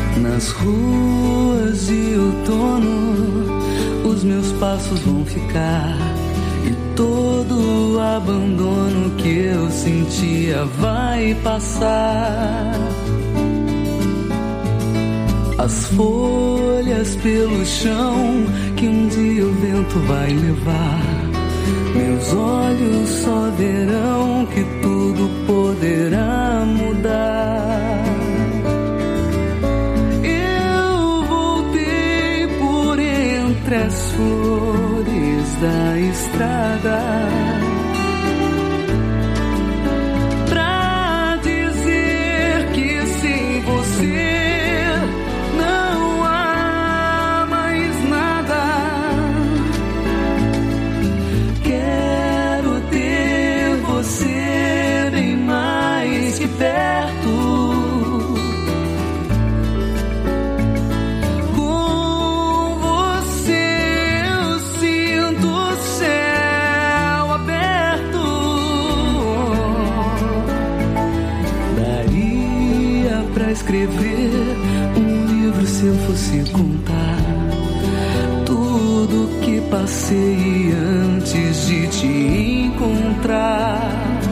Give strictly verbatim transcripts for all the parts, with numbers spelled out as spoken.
Nas ruas de outono, os meus passos vão ficar, e todo o abandono que eu sentia vai passar. As folhas pelo chão que um dia o vento vai levar, meus olhos só verão que tudo poderá mudar. Eu voltei por entre as flores da estrada pra dizer que sem você perto. Com você eu sinto o céu aberto. Daria pra escrever um livro se eu fosse contar tudo que passei antes de te encontrar.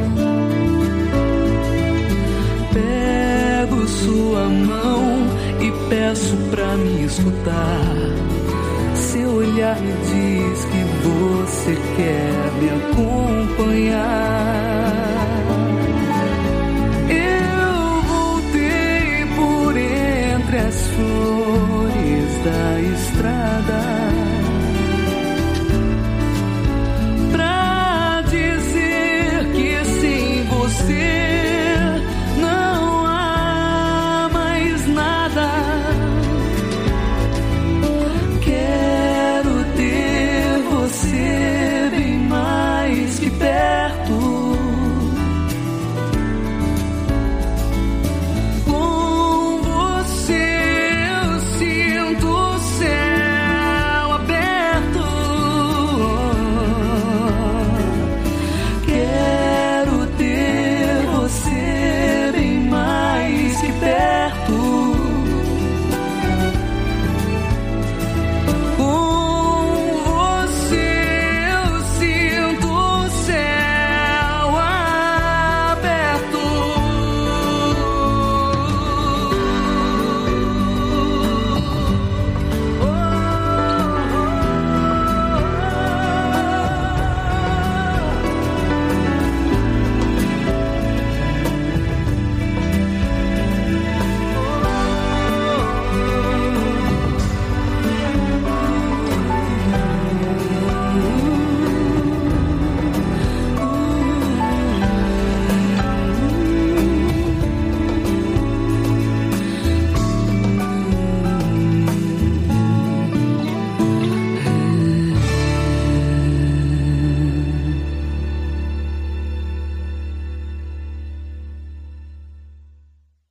Sua mão e peço pra me escutar. Seu olhar me diz que você quer me acompanhar. Eu voltei por entre as flores da estrada